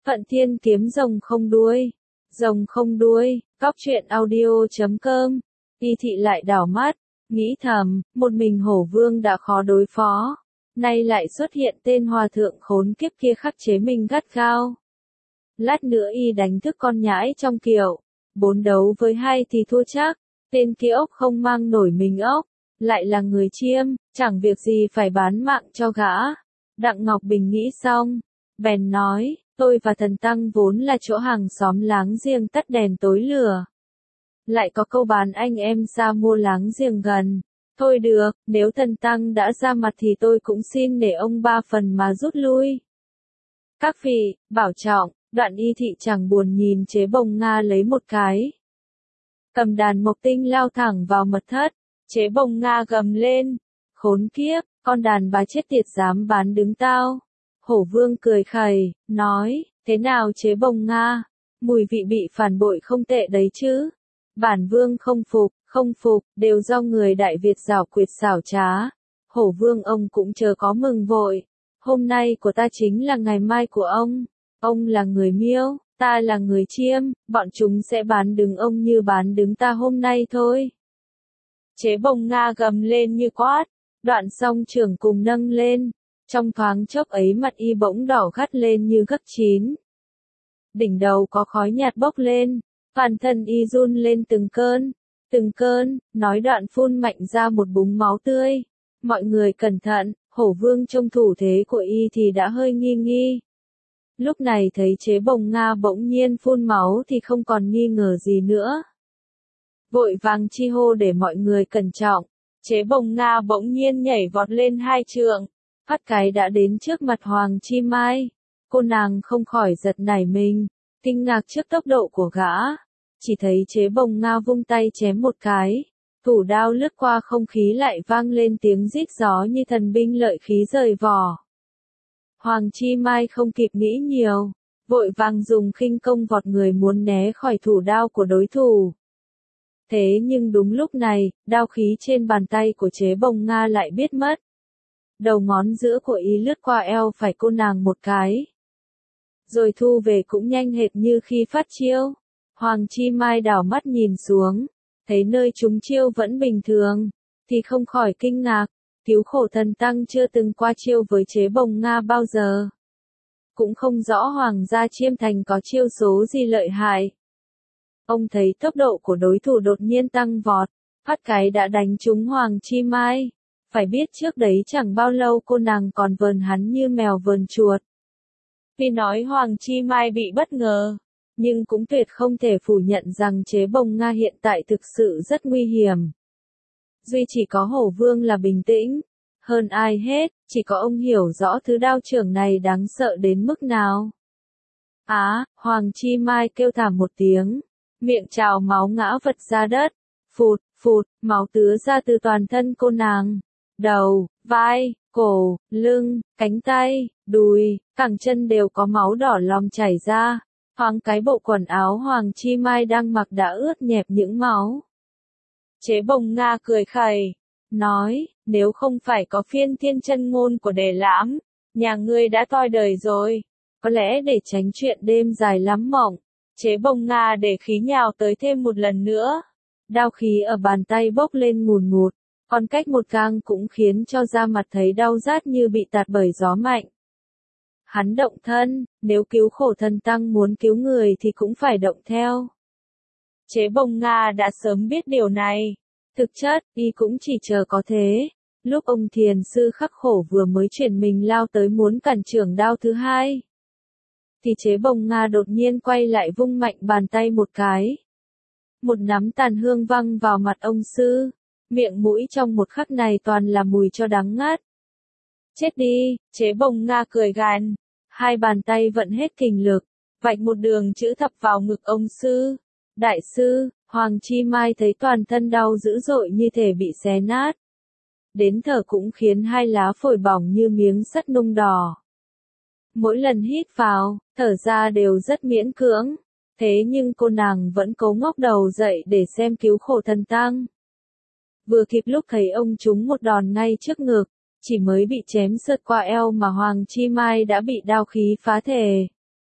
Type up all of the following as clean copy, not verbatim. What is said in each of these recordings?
Phận Thiên kiếm rồng không đuôi. Rồng không đuôi, cóc truyện audio.com. Y thị lại đảo mắt, nghĩ thầm, một mình Hổ Vương đã khó đối phó. Nay lại xuất hiện tên hòa thượng khốn kiếp kia khắc chế mình gắt gao. Lát nữa y đánh thức con nhãi trong kiệu. 4 đấu với 2 thì thua chắc. Tên kia ốc không mang nổi mình ốc. Lại là người chiêm, chẳng việc gì phải bán mạng cho gã. Đặng Ngọc Bình nghĩ xong, bèn nói, tôi và thần tăng vốn là chỗ hàng xóm láng giềng tắt đèn tối lửa. Lại có câu bán anh em ra mua láng giềng gần. Thôi được, nếu thần tăng đã ra mặt thì tôi cũng xin để ông 3 phần mà rút lui. Các vị, bảo trọng, Đoạn Y thị chẳng buồn nhìn Chế Bồng Nga lấy một cái. Cầm đàn mộc tinh lao thẳng vào mật thất, Chế Bồng Nga gầm lên, khốn kiếp, con đàn bà chết tiệt dám bán đứng tao. Hổ Vương cười khẩy, nói, thế nào Chế Bồng Nga, mùi vị bị phản bội không tệ đấy chứ. Bản Vương không phục, đều do người Đại Việt giảo quyệt xảo trá. Hổ Vương ông cũng chờ có mừng vội. Hôm nay của ta chính là ngày mai của ông là người Miêu, ta là người Chiêm, bọn chúng sẽ bán đứng ông như bán đứng ta hôm nay thôi. Chế Bồng Nga gầm lên như quát, Đoạn song trưởng cùng nâng lên, trong thoáng chốc ấy mặt y bỗng đỏ gắt lên như gấc chín. Đỉnh đầu có khói nhạt bốc lên, toàn thân y run lên từng cơn, nói Đoạn phun mạnh ra một búng máu tươi. Mọi người cẩn thận, Hổ Vương trông thủ thế của y thì đã hơi nghi. Lúc này thấy Chế Bồng Nga bỗng nhiên phun máu thì không còn nghi ngờ gì nữa. Vội vàng chi hô để mọi người cẩn trọng. Chế Bồng Nga bỗng nhiên nhảy vọt lên 2 trượng, phát cái đã đến trước mặt Hoàng Chi Mai. Cô nàng không khỏi giật nảy mình, kinh ngạc trước tốc độ của gã. Chỉ thấy Chế Bồng Nga vung tay chém một cái, thủ đao lướt qua không khí lại vang lên tiếng rít gió như thần binh lợi khí rời vỏ. Hoàng Chi Mai không kịp nghĩ nhiều, vội vàng dùng khinh công vọt người muốn né khỏi thủ đao của đối thủ. Thế nhưng đúng lúc này, đao khí trên bàn tay của Chế Bồng Nga lại biết mất. Đầu ngón giữa của y lướt qua eo phải cô nàng một cái. Rồi thu về cũng nhanh hệt như khi phát chiêu. Hoàng Chi Mai đảo mắt nhìn xuống, thấy nơi chúng chiêu vẫn bình thường, thì không khỏi kinh ngạc. Cứu khổ thần tăng chưa từng qua chiêu với Chế Bồng Nga bao giờ. Cũng không rõ Hoàng gia Chiêm Thành có chiêu số gì lợi hại. Ông thấy tốc độ của đối thủ đột nhiên tăng vọt, phát cái đã đánh trúng Hoàng Chi Mai. Phải biết trước đấy chẳng bao lâu cô nàng còn vờn hắn như mèo vờn chuột. Vì nói Hoàng Chi Mai bị bất ngờ, nhưng cũng tuyệt không thể phủ nhận rằng Chế Bồng Nga hiện tại thực sự rất nguy hiểm. Duy chỉ có Hổ Vương là bình tĩnh. Hơn ai hết, chỉ có ông hiểu rõ thứ đao trưởng này đáng sợ đến mức nào. Hoàng Chi Mai kêu thảm một tiếng, miệng trào máu ngã vật ra đất. Phụt, máu tứa ra từ toàn thân cô nàng. Đầu, vai, cổ, lưng, cánh tay, đùi, cẳng chân đều có máu đỏ lòm chảy ra. Thoáng cái bộ quần áo Hoàng Chi Mai đang mặc đã ướt nhẹp những máu. Chế Bồng Nga cười khẩy, nói, nếu không phải có phiên thiên chân ngôn của Đề Lãm, nhà ngươi đã toi đời rồi. Có lẽ để tránh chuyện đêm dài lắm mộng, Chế Bồng Nga để khí nhào tới thêm một lần nữa. Đao khí ở bàn tay bốc lên ngùn ngụt, còn cách một gang cũng khiến cho da mặt thấy đau rát như bị tạt bởi gió mạnh. Hắn động thân, nếu cứu khổ thần tăng muốn cứu người thì cũng phải động theo. Chế Bồng Nga đã sớm biết điều này. Thực chất, y cũng chỉ chờ có thế. Lúc ông thiền sư khắc khổ vừa mới chuyển mình lao tới muốn cản trưởng đao thứ hai, thì Chế Bồng Nga đột nhiên quay lại vung mạnh bàn tay một cái. Một nắm tàn hương văng vào mặt ông sư. Miệng mũi trong một khắc này toàn là mùi cho đắng ngắt. Chết đi, Chế Bồng Nga cười gằn. Hai bàn tay vận hết kình lực, vạch một đường chữ thập vào ngực ông sư. Đại sư, Hoàng Chi Mai thấy toàn thân đau dữ dội như thể bị xé nát. Đến thở cũng khiến hai lá phổi bỏng như miếng sắt nung đỏ. Mỗi lần hít vào, thở ra đều rất miễn cưỡng. Thế nhưng cô nàng vẫn cố ngóc đầu dậy để xem cứu khổ thần tăng. Vừa kịp lúc thấy ông trúng một đòn ngay trước ngực, chỉ mới bị chém sượt qua eo mà Hoàng Chi Mai đã bị đao khí phá thể.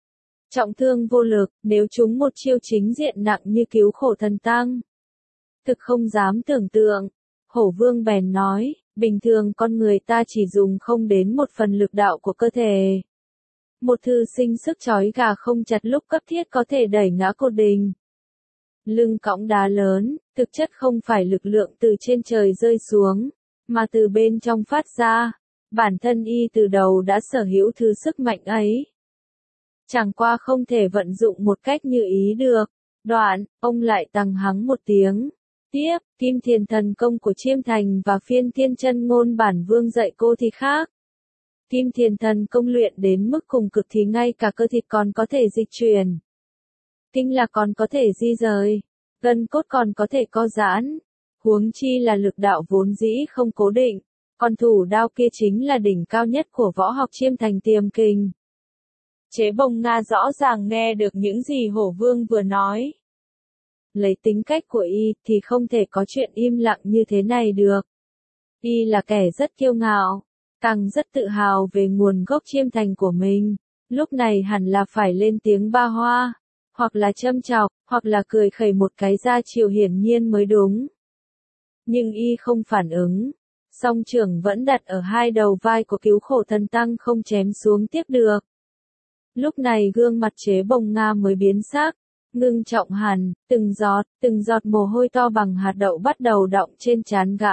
trọng thương vô lực, nếu chúng một chiêu chính diện nặng như cứu khổ thần tăng. Thực không dám tưởng tượng. Hổ vương bèn nói, bình thường con người ta chỉ dùng không đến một phần lực đạo của cơ thể. Một thư sinh sức trói gà không chặt lúc cấp thiết có thể đẩy ngã cột đình. Lưng cõng đá lớn, thực chất không phải lực lượng từ trên trời rơi xuống, mà từ bên trong phát ra. Bản thân y từ đầu đã sở hữu thứ sức mạnh ấy. Chẳng qua không thể vận dụng một cách như ý được. Đoạn, ông lại tăng hắng một tiếng. Tiếp, Kim Thiền thần công của Chiêm Thành và Phiên Thiên Chân Ngôn bản vương dạy cô thì khác. Kim Thiền thần công luyện đến mức cùng cực thì ngay cả cơ thịt còn có thể dịch chuyển. Kinh lạc còn có thể di rời. Gân cốt còn có thể co giãn. Huống chi là lực đạo vốn dĩ không cố định. Còn thủ đao kia chính là đỉnh cao nhất của võ học Chiêm Thành Tiềm Kình. Chế Bồng Nga rõ ràng nghe được những gì Hổ Vương vừa nói. Lấy tính cách của y thì không thể có chuyện im lặng như thế này được. Y là kẻ rất kiêu ngạo, càng rất tự hào về nguồn gốc Chiêm Thành của mình. Lúc này hẳn là phải lên tiếng ba hoa, hoặc là châm chọc, hoặc là cười khẩy một cái ra chiều hiển nhiên mới đúng. Nhưng y không phản ứng. Song trưởng vẫn đặt ở hai đầu vai của cứu khổ thần tăng không chém xuống tiếp được. Lúc này gương mặt Chế Bồng Nga mới biến sắc, ngưng trọng hẳn, từng giọt mồ hôi to bằng hạt đậu bắt đầu đọng trên trán gã.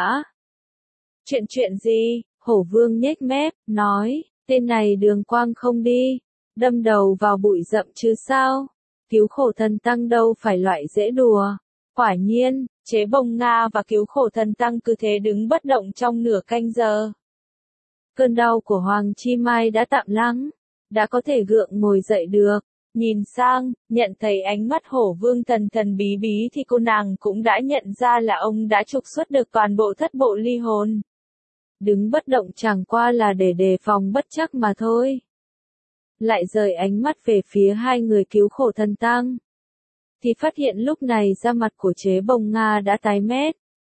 Chuyện gì? Hổ Vương nhếch mép, nói, tên này đường quang không đi, đâm đầu vào bụi rậm chứ sao? Cứu khổ thần tăng đâu phải loại dễ đùa. Quả nhiên, Chế Bồng Nga và cứu khổ thần tăng cứ thế đứng bất động trong nửa canh giờ. Cơn đau của Hoàng Chi Mai đã tạm lắng, đã có thể gượng ngồi dậy được. Nhìn sang, nhận thấy ánh mắt Hổ Vương thần thần bí bí thì cô nàng cũng đã nhận ra là ông đã trục xuất được toàn bộ thất bộ ly hồn. Đứng bất động chẳng qua là để đề phòng bất trắc mà thôi. Lại rời ánh mắt về phía hai người cứu khổ thần tăng. Thì phát hiện lúc này da mặt của Chế Bồng Nga đã tái mét.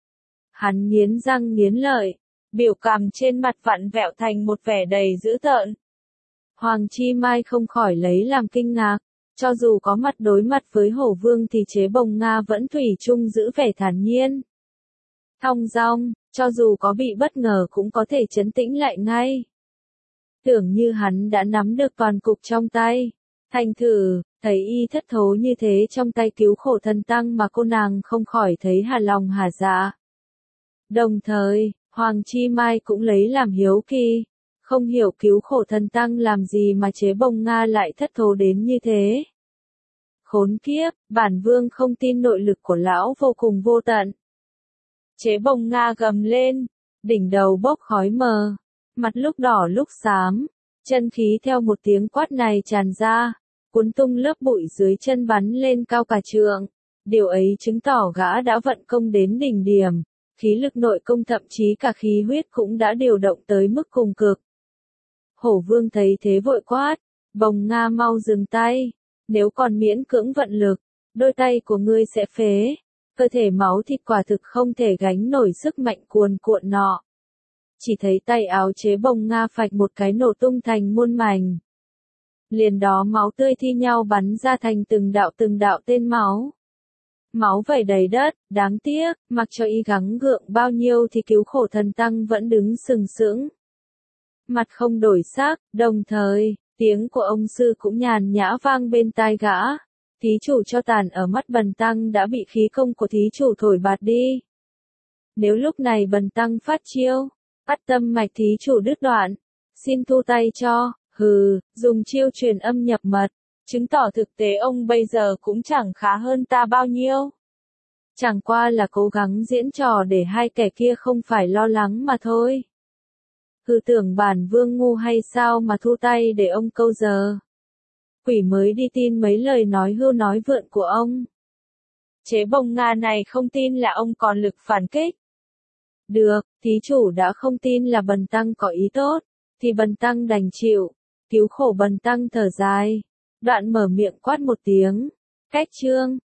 Hắn nghiến răng nghiến lợi, biểu cảm trên mặt vặn vẹo thành một vẻ đầy dữ tợn. Hoàng Chi Mai không khỏi lấy làm kinh ngạc, cho dù có mặt đối mặt với Hổ Vương thì Chế Bồng Nga vẫn thủy chung giữ vẻ thản nhiên. Thong dong, cho dù có bị bất ngờ cũng có thể trấn tĩnh lại ngay. Tưởng như hắn đã nắm được toàn cục trong tay. Thành thử, thấy y thất thố như thế trong tay cứu khổ thần tăng mà cô nàng không khỏi thấy hà lòng hà dạ. Đồng thời, Hoàng Chi Mai cũng lấy làm hiếu kỳ. Không hiểu cứu khổ thần tăng làm gì mà Chế Bồng Nga lại thất thố đến như thế. Khốn kiếp, bản vương không tin nội lực của lão vô cùng vô tận. Chế Bồng Nga gầm lên, đỉnh đầu bốc khói mờ, mặt lúc đỏ lúc xám, chân khí theo một tiếng quát này tràn ra, cuốn tung lớp bụi dưới chân bắn lên cao cả trượng. Điều ấy chứng tỏ gã đã vận công đến đỉnh điểm, khí lực nội công thậm chí cả khí huyết cũng đã điều động tới mức cùng cực. Hổ Vương thấy thế vội quát, Bồng Nga mau dừng tay, nếu còn miễn cưỡng vận lực, đôi tay của ngươi sẽ phế, cơ thể máu thịt quả thực không thể gánh nổi sức mạnh cuồn cuộn nọ. Chỉ thấy tay áo Chế Bồng Nga phạch một cái nổ tung thành muôn mảnh. Liền đó máu tươi thi nhau bắn ra thành từng đạo tên máu. Máu vẩy đầy đất, đáng tiếc, mặc cho y gắng gượng bao nhiêu thì cứu khổ thần tăng vẫn đứng sừng sững. Mặt không đổi sắc, đồng thời, tiếng của ông sư cũng nhàn nhã vang bên tai gã. Thí chủ cho tàn ở mắt bần tăng đã bị khí công của thí chủ thổi bạt đi. Nếu lúc này bần tăng phát chiêu, bắt tâm mạch thí chủ đứt đoạn, xin thu tay cho, dùng chiêu truyền âm nhập mật, chứng tỏ thực tế ông bây giờ cũng chẳng khá hơn ta bao nhiêu. Chẳng qua là cố gắng diễn trò để hai kẻ kia không phải lo lắng mà thôi. Tưởng bản vương ngu hay sao mà thu tay để ông câu giờ. Quỷ mới đi tin mấy lời nói hưu nói vượn của ông. Chế Bồng Nga này không tin là ông còn lực phản kích. Được, thí chủ đã không tin là bần tăng có ý tốt, thì bần tăng đành chịu. Cứu khổ bần tăng thở dài, đoạn mở miệng quát một tiếng. Cách chương.